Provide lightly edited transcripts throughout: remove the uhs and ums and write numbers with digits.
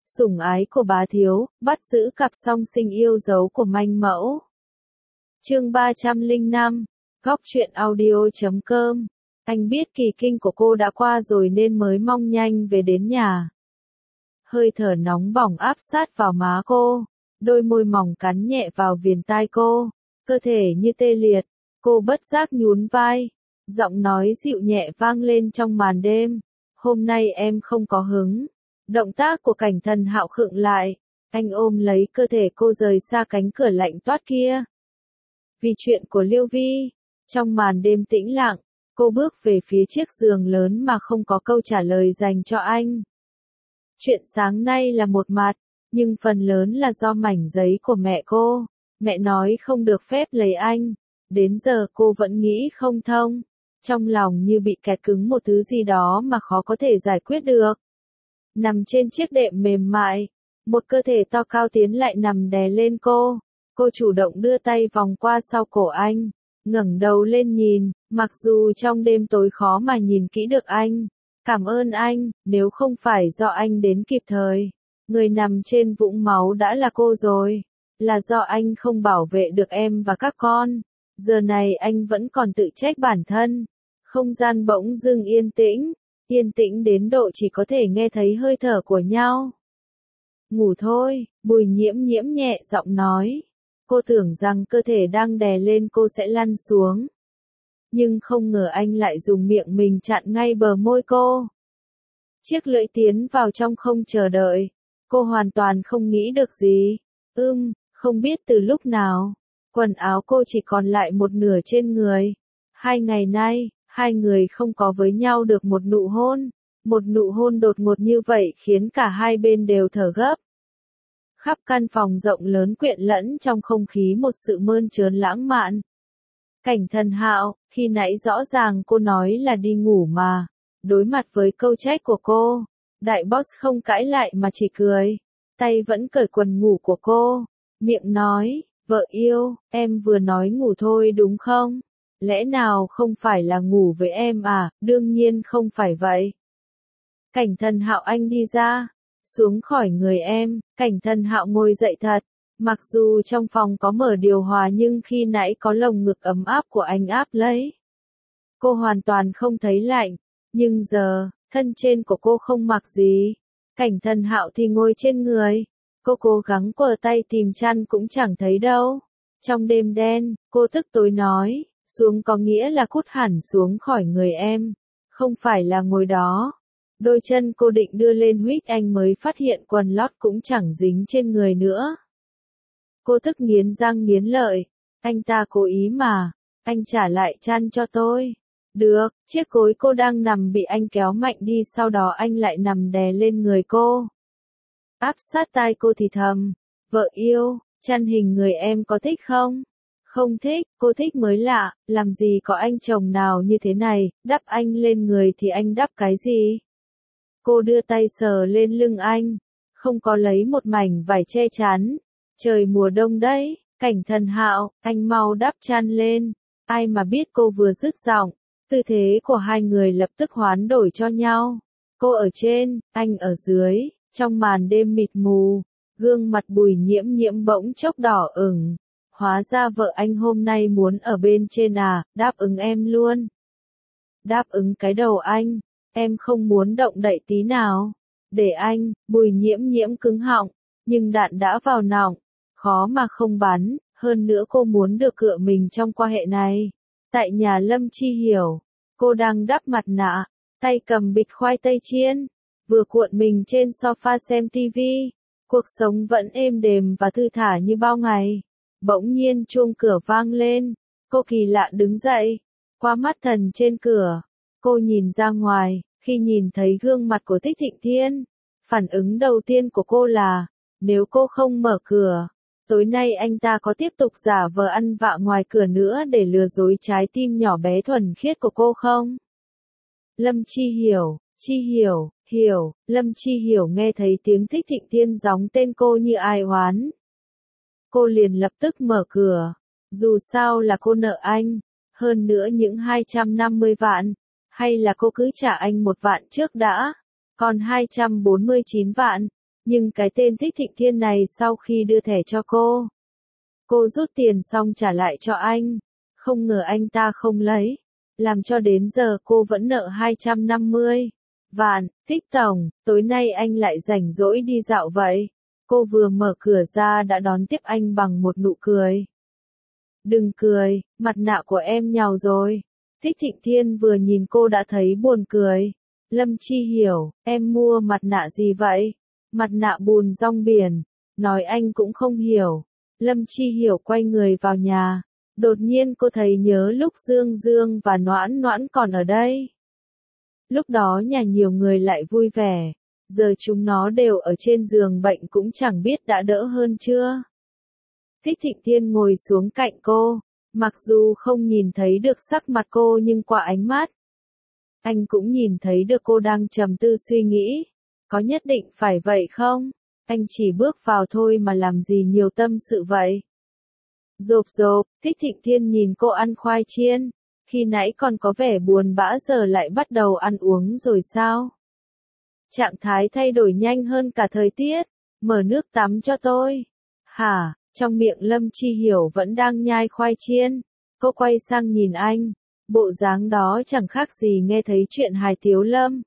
Sủng ái của bá thiếu, bắt giữ cặp song sinh yêu dấu của manh mẫu. Chương 305, góc truyện audio.com. Anh biết kỳ kinh của cô đã qua rồi nên mới mong nhanh về đến nhà. Hơi thở nóng bỏng áp sát vào má cô, đôi môi mỏng cắn nhẹ vào viền tai cô, cơ thể như tê liệt, cô bất giác nhún vai, giọng nói dịu nhẹ vang lên trong màn đêm. Hôm nay em không có hứng. Động tác của Cảnh Thần Hạo khựng lại, anh ôm lấy cơ thể cô rời xa cánh cửa lạnh toát kia. Vì chuyện của Liêu Vi, trong màn đêm tĩnh lặng, cô bước về phía chiếc giường lớn mà không có câu trả lời dành cho anh. Chuyện sáng nay là một mặt, nhưng phần lớn là do mảnh giấy của mẹ cô. Mẹ nói không được phép lấy anh. Đến giờ cô vẫn nghĩ không thông. Trong lòng như bị kẹt cứng một thứ gì đó mà khó có thể giải quyết được. Nằm trên chiếc đệm mềm mại, một cơ thể to cao tiến lại nằm đè lên cô. Cô chủ động đưa tay vòng qua sau cổ anh, ngẩng đầu lên nhìn, mặc dù trong đêm tối khó mà nhìn kỹ được anh. Cảm ơn anh, nếu không phải do anh đến kịp thời, người nằm trên vũng máu đã là cô rồi. Là do anh không bảo vệ được em và các con. Giờ này anh vẫn còn tự trách bản thân. Không gian bỗng dưng yên tĩnh đến độ chỉ có thể nghe thấy hơi thở của nhau. Ngủ thôi, Bùi Nhiễm Nhiễm nhẹ giọng nói. Cô tưởng rằng cơ thể đang đè lên cô sẽ lăn xuống. Nhưng không ngờ anh lại dùng miệng mình chặn ngay bờ môi cô. Chiếc lưỡi tiến vào trong không chờ đợi. Cô hoàn toàn không nghĩ được gì. Không biết từ lúc nào, quần áo cô chỉ còn lại một nửa trên người. 2 ngày nay, hai người không có với nhau được một nụ hôn. Một nụ hôn đột ngột như vậy khiến cả hai bên đều thở gấp. Khắp căn phòng rộng lớn quyện lẫn trong không khí một sự mơn trớn lãng mạn. Cảnh Thần Hạo, khi nãy rõ ràng cô nói là đi ngủ mà. Đối mặt với câu trách của cô, đại boss không cãi lại mà chỉ cười. Tay vẫn cởi quần ngủ của cô. Miệng nói, vợ yêu, em vừa nói ngủ thôi đúng không? Lẽ nào không phải là ngủ với em à? Đương nhiên không phải vậy. Cảnh Thần Hạo anh đi ra, xuống khỏi người em. Cảnh Thần Hạo ngồi dậy thật. Mặc dù trong phòng có mở điều hòa nhưng khi nãy có lồng ngực ấm áp của anh áp lấy. Cô hoàn toàn không thấy lạnh, nhưng giờ, thân trên của cô không mặc gì. Cảnh Thần Hạo thì ngồi trên người. Cô cố gắng quờ tay tìm chăn cũng chẳng thấy đâu. Trong đêm đen, cô tức tối nói, xuống có nghĩa là cút hẳn xuống khỏi người em, không phải là ngồi đó. Đôi chân cô định đưa lên huých anh mới phát hiện quần lót cũng chẳng dính trên người nữa. Cô tức nghiến răng nghiến lợi, anh ta cố ý mà, anh trả lại chăn cho tôi. Được, chiếc gối cô đang nằm bị anh kéo mạnh đi sau đó anh lại nằm đè lên người cô. Áp sát tai cô thì thầm, vợ yêu, chăn hình người em có thích không? Không thích, cô thích mới lạ, làm gì có anh chồng nào như thế này, đắp anh lên người thì anh đắp cái gì? Cô đưa tay sờ lên lưng anh, không có lấy một mảnh vải che chắn. Trời mùa đông đấy, Cảnh Thần Hạo, anh mau đắp chăn lên. Ai mà biết cô vừa dứt giọng, tư thế của hai người lập tức hoán đổi cho nhau. Cô ở trên, anh ở dưới, trong màn đêm mịt mù, gương mặt Bùi Nhiễm Nhiễm bỗng chốc đỏ ửng. Hóa ra vợ anh hôm nay muốn ở bên trên à, đáp ứng em luôn. Đáp ứng cái đầu anh, em không muốn động đậy tí nào. Để anh, Bùi Nhiễm Nhiễm cứng họng, nhưng đạn đã vào nòng, khó mà không bắn, hơn nữa cô muốn được cựa mình trong quan hệ này. Tại nhà Lâm Chi Hiểu, cô đang đắp mặt nạ, tay cầm bịch khoai tây chiên, vừa cuộn mình trên sofa xem tivi. Cuộc sống vẫn êm đềm và thư thả như bao ngày. Bỗng nhiên chuông cửa vang lên, cô kỳ lạ đứng dậy, qua mắt thần trên cửa, cô nhìn ra ngoài, khi nhìn thấy gương mặt của Thích Thịnh Thiên, phản ứng đầu tiên của cô là, nếu cô không mở cửa, tối nay anh ta có tiếp tục giả vờ ăn vạ ngoài cửa nữa để lừa dối trái tim nhỏ bé thuần khiết của cô không? Lâm Chi Hiểu, Lâm Chi Hiểu nghe thấy tiếng Thích Thịnh Thiên gióng tên cô như ai oán. Cô liền lập tức mở cửa, dù sao là cô nợ anh, hơn nữa những 250 vạn, hay là cô cứ trả anh 1 vạn trước đã, còn 249 vạn, Nhưng cái tên Thích Thịnh Thiên này sau khi đưa thẻ cho cô rút tiền xong trả lại cho anh. Không ngờ anh ta không lấy. Làm cho đến giờ cô vẫn nợ 250 vạn. Thích tổng, tối nay anh lại rảnh rỗi đi dạo vậy. Cô vừa mở cửa ra đã đón tiếp anh bằng một nụ cười. Đừng cười, mặt nạ của em nhàu rồi. Thích Thịnh Thiên vừa nhìn cô đã thấy buồn cười. Lâm Chi Hiểu, em mua mặt nạ gì vậy? Mặt nạ bùn rong biển. Nói anh cũng không hiểu. Lâm Chi Hiểu quay người vào nhà. Đột nhiên cô thấy nhớ lúc Dương Dương và Noãn Noãn còn ở đây. Lúc đó nhà nhiều người lại vui vẻ. Giờ chúng nó đều ở trên giường bệnh cũng chẳng biết đã đỡ hơn chưa. Thích Thịnh Thiên ngồi xuống cạnh cô. Mặc dù không nhìn thấy được sắc mặt cô nhưng qua ánh mắt, anh cũng nhìn thấy được cô đang trầm tư suy nghĩ. Có nhất định phải vậy không? Anh chỉ bước vào thôi mà làm gì nhiều tâm sự vậy? Rộp rộp, Thích Thịnh Thiên nhìn cô ăn khoai chiên. Khi nãy còn có vẻ buồn bã giờ lại bắt đầu ăn uống rồi sao? Trạng thái thay đổi nhanh hơn cả thời tiết. Mở nước tắm cho tôi. Hả? Trong miệng Lâm Chi Hiểu vẫn đang nhai khoai chiên. Cô quay sang nhìn anh. Bộ dáng đó chẳng khác gì nghe thấy chuyện hài tiếu lâm.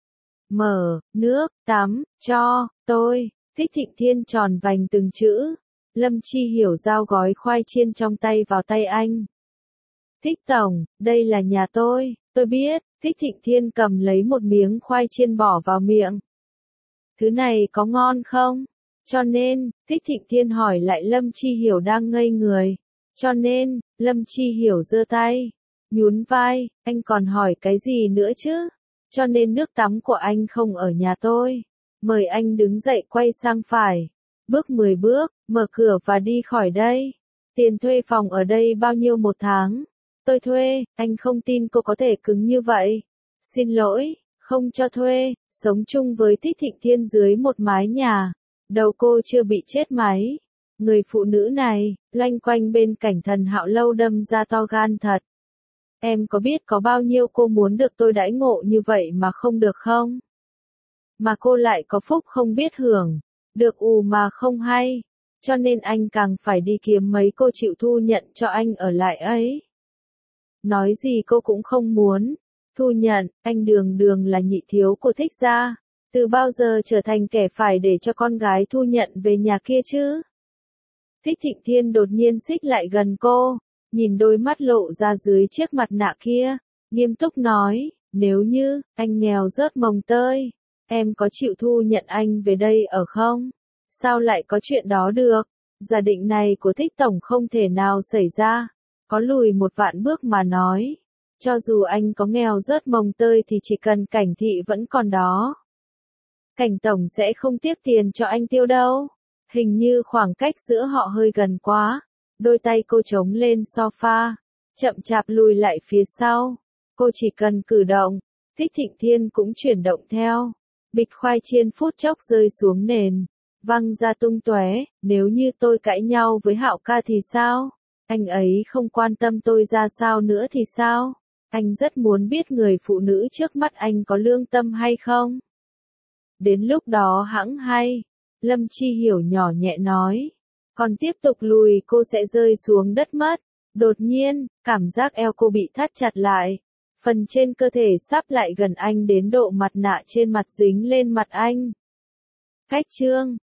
Mở, nước, tắm, cho, tôi. Thích Thịnh Thiên tròn vành từng chữ. Lâm Chi Hiểu giao gói khoai chiên trong tay vào tay anh. Thích tổng, đây là nhà tôi biết. Thích Thịnh Thiên cầm lấy một miếng khoai chiên bỏ vào miệng. Thứ này có ngon không? Cho nên, Thích Thịnh Thiên hỏi lại Lâm Chi Hiểu đang ngây người. Cho nên, Lâm Chi Hiểu giơ tay, nhún vai, anh còn hỏi cái gì nữa chứ? Cho nên nước tắm của anh không ở nhà tôi. Mời anh đứng dậy quay sang phải. Bước 10 bước, mở cửa và đi khỏi đây. Tiền thuê phòng ở đây bao nhiêu một tháng? Tôi thuê, anh không tin cô có thể cứng như vậy. Xin lỗi, không cho thuê, sống chung với Thích Thịnh Thiên dưới một mái nhà. Đầu cô chưa bị chết máy. Người phụ nữ này, loanh quanh bên cạnh Thần Hạo Lâu đâm ra to gan thật. Em có biết có bao nhiêu cô muốn được tôi đãi ngộ như vậy mà không được không? Mà cô lại có phúc không biết hưởng, được mà không hay. Cho nên anh càng phải đi kiếm mấy cô chịu thu nhận cho anh ở lại ấy. Nói gì cô cũng không muốn. Thu nhận, anh đường đường là nhị thiếu của Thích gia. Từ bao giờ trở thành kẻ phải để cho con gái thu nhận về nhà kia chứ? Thích Thịnh Thiên đột nhiên xích lại gần cô, nhìn đôi mắt lộ ra dưới chiếc mặt nạ kia, nghiêm túc nói, nếu như, anh nghèo rớt mồng tơi, em có chịu thu nhận anh về đây ở không? Sao lại có chuyện đó được? Giả định này của Thích tổng không thể nào xảy ra, có lùi một vạn bước mà nói. Cho dù anh có nghèo rớt mồng tơi thì chỉ cần Cảnh thị vẫn còn đó. Cảnh tổng sẽ không tiếc tiền cho anh tiêu đâu. Hình như khoảng cách giữa họ hơi gần quá. Đôi tay cô chống lên sofa, chậm chạp lùi lại phía sau. Cô chỉ cần cử động, Thích Thịnh Thiên cũng chuyển động theo. Bịch khoai chiên phút chốc rơi xuống nền, văng ra tung tóe. Nếu như tôi cãi nhau với Hạo ca thì sao? Anh ấy không quan tâm tôi ra sao nữa thì sao? Anh rất muốn biết người phụ nữ trước mắt anh có lương tâm hay không? Đến lúc đó hẵng hay. Lâm Chi Hiểu nhỏ nhẹ nói. Còn tiếp tục lùi cô sẽ rơi xuống đất mất. Đột nhiên, cảm giác eo cô bị thắt chặt lại. Phần trên cơ thể sắp lại gần anh đến độ mặt nạ trên mặt dính lên mặt anh. Cách chương